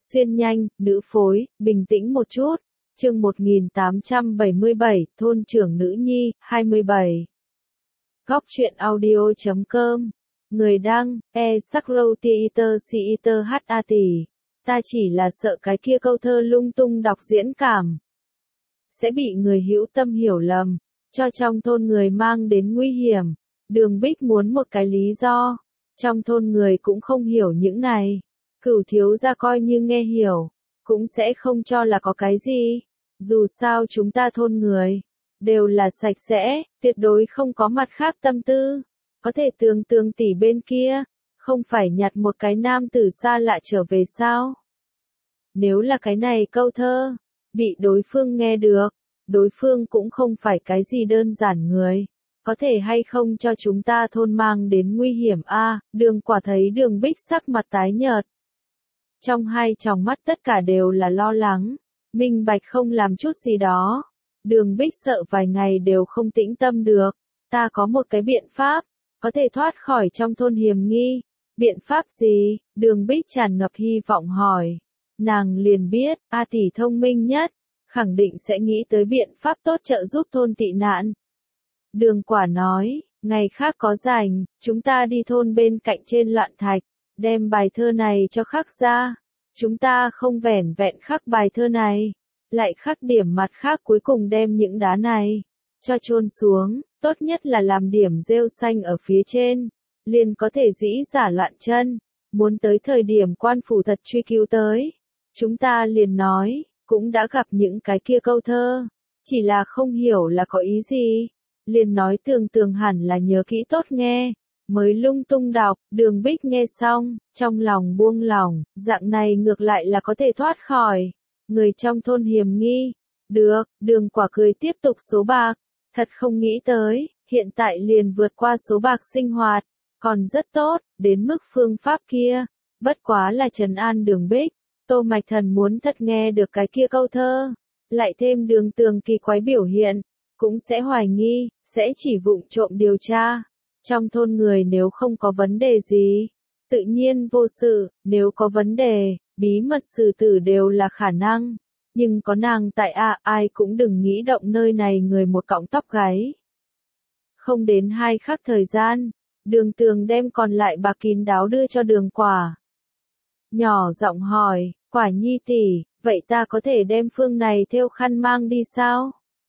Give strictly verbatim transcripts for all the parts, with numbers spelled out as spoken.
Xuyên nhanh, nữ phối, bình tĩnh một chút. Chương một nghìn tám trăm bảy mươi bảy, thôn trưởng nữ nhi, hai mươi bảy. Góc truyện audio chấm com. Người đăng, e Sakro Theater Theater ha tỷ. Ta chỉ là sợ cái kia câu thơ lung tung đọc diễn cảm sẽ bị người hữu tâm hiểu lầm, cho trong thôn người mang đến nguy hiểm. Đường Bích muốn một cái lý do. Trong thôn người cũng không hiểu những này. Cửu thiếu gia coi như nghe hiểu, cũng sẽ không cho là có cái gì. Dù sao chúng ta thôn người, đều là sạch sẽ, tuyệt đối không có mặt khác tâm tư. Có thể tường tường tỷ bên kia, không phải nhặt một cái nam tử xa lạ trở về sao? Nếu là cái này câu thơ, bị đối phương nghe được, đối phương cũng không phải cái gì đơn giản người. Có thể hay không cho chúng ta thôn mang đến nguy hiểm a? À, Đường Quả thấy Đường Bích sắc mặt tái nhợt. Trong hai tròng mắt tất cả đều là lo lắng, minh bạch không làm chút gì đó. Đường Bích sợ vài ngày đều không tĩnh tâm được. Ta có một cái biện pháp, có thể thoát khỏi trong thôn hiểm nghi. Biện pháp gì? Đường Bích tràn ngập hy vọng hỏi. Nàng liền biết, A tỷ thông minh nhất, khẳng định sẽ nghĩ tới biện pháp tốt trợ giúp thôn tị nạn. Đường Quả nói, ngày khác có rảnh, chúng ta đi thôn bên cạnh trên Loạn Thạch, đem bài thơ này cho khắc ra. Chúng ta không vẻn vẹn khắc bài thơ này, lại khắc điểm mặt khác, cuối cùng đem những đá này cho chôn xuống, tốt nhất là làm điểm rêu xanh ở phía trên, liền có thể dĩ giả loạn chân. Muốn tới thời điểm quan phủ thật truy cứu tới, chúng ta liền nói, cũng đã gặp những cái kia câu thơ, chỉ là không hiểu là có ý gì. Liền nói tường tường hẳn là nhớ kỹ tốt nghe, mới lung tung đọc. Đường Bích nghe xong, trong lòng buông lỏng, dạng này ngược lại là có thể thoát khỏi người trong thôn hiểm nghi. Được, Đường Quả cười tiếp tục số bạc, thật không nghĩ tới, hiện tại liền vượt qua số bạc sinh hoạt, còn rất tốt, đến mức phương pháp kia, bất quá là trấn an Đường Bích. Tô Mạch Thần muốn thật nghe được cái kia câu thơ, lại thêm Đường Tường kỳ quái biểu hiện, cũng sẽ hoài nghi, sẽ chỉ vụng trộm điều tra. Trong thôn người nếu không có vấn đề gì, tự nhiên vô sự, nếu có vấn đề, bí mật xử tử đều là khả năng. Nhưng có nàng tại a, à, ai cũng đừng nghĩ động nơi này người một cọng tóc gáy. Không đến hai khắc thời gian, Đường Tường đem còn lại bạc kín đáo đưa cho Đường Quả. Nhỏ giọng hỏi, Quả nhi tỷ, vậy ta có thể đem phương này thêu khăn mang đi sao?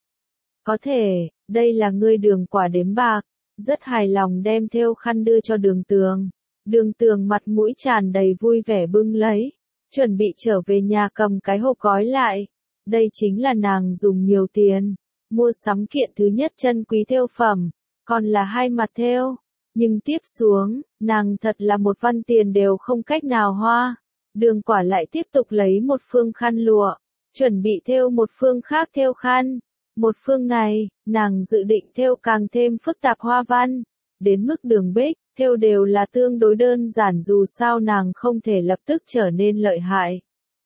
Có thể, đây là ngươi. Đường Quả đếm bạc, rất hài lòng đem thêu khăn đưa cho Đường Tường. Đường Tường mặt mũi tràn đầy vui vẻ bưng lấy, chuẩn bị trở về nhà cầm cái hộp gói lại. Đây chính là nàng dùng nhiều tiền mua sắm kiện thứ nhất chân quý thêu phẩm, còn là hai mặt thêu. Nhưng tiếp xuống, nàng thật là một văn tiền đều không cách nào hoa. Đường Quả lại tiếp tục lấy một phương khăn lụa, chuẩn bị thêu một phương khác thêu khăn. Một phương này, nàng dự định thêu càng thêm phức tạp hoa văn, đến mức Đường Bích thêu đều là tương đối đơn giản, dù sao nàng không thể lập tức trở nên lợi hại.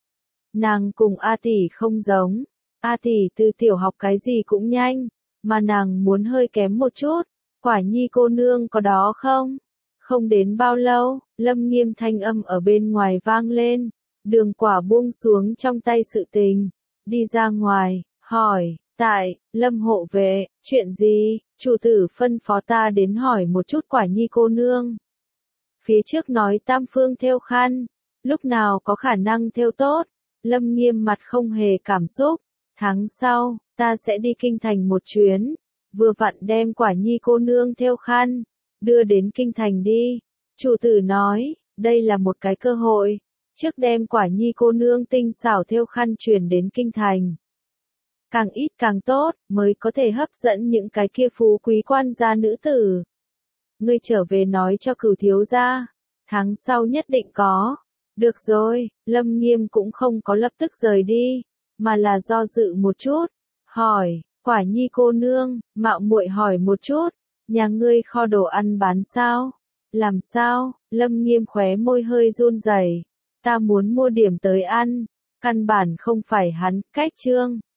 Nàng cùng A tỷ không giống, A tỷ từ tiểu học cái gì cũng nhanh, mà nàng muốn hơi kém một chút. Quả nhi cô nương có đó không? Không đến bao lâu, Lâm Nghiêm thanh âm ở bên ngoài vang lên. Đường Quả buông xuống trong tay sự tình, đi ra ngoài, hỏi, tại, Lâm hộ vệ, chuyện gì? Chủ tử phân phó ta đến hỏi một chút Quả nhi cô nương. Phía trước nói tam phương thêu khăn, lúc nào có khả năng thêu tốt? Lâm Nghiêm mặt không hề cảm xúc. Tháng sau, ta sẽ đi kinh thành một chuyến, vừa vặn đem Quả nhi cô nương thêu khăn đưa đến kinh thành đi. Chủ tử nói, đây là một cái cơ hội, trước đem Quả nhi cô nương tinh xảo thêu khăn truyền đến kinh thành. Càng ít càng tốt, mới có thể hấp dẫn những cái kia phú quý quan gia nữ tử. Ngươi trở về nói cho Cửu thiếu gia, tháng sau nhất định có. Được rồi, Lâm Nghiêm cũng không có lập tức rời đi, mà là do dự một chút, hỏi, Quả nhi cô nương, mạo muội hỏi một chút, nhà ngươi kho đồ ăn bán sao? Làm sao? Lâm Nghiêm khóe môi hơi run rẩy. Ta muốn mua điểm tới ăn, căn bản không phải hắn, cách trương.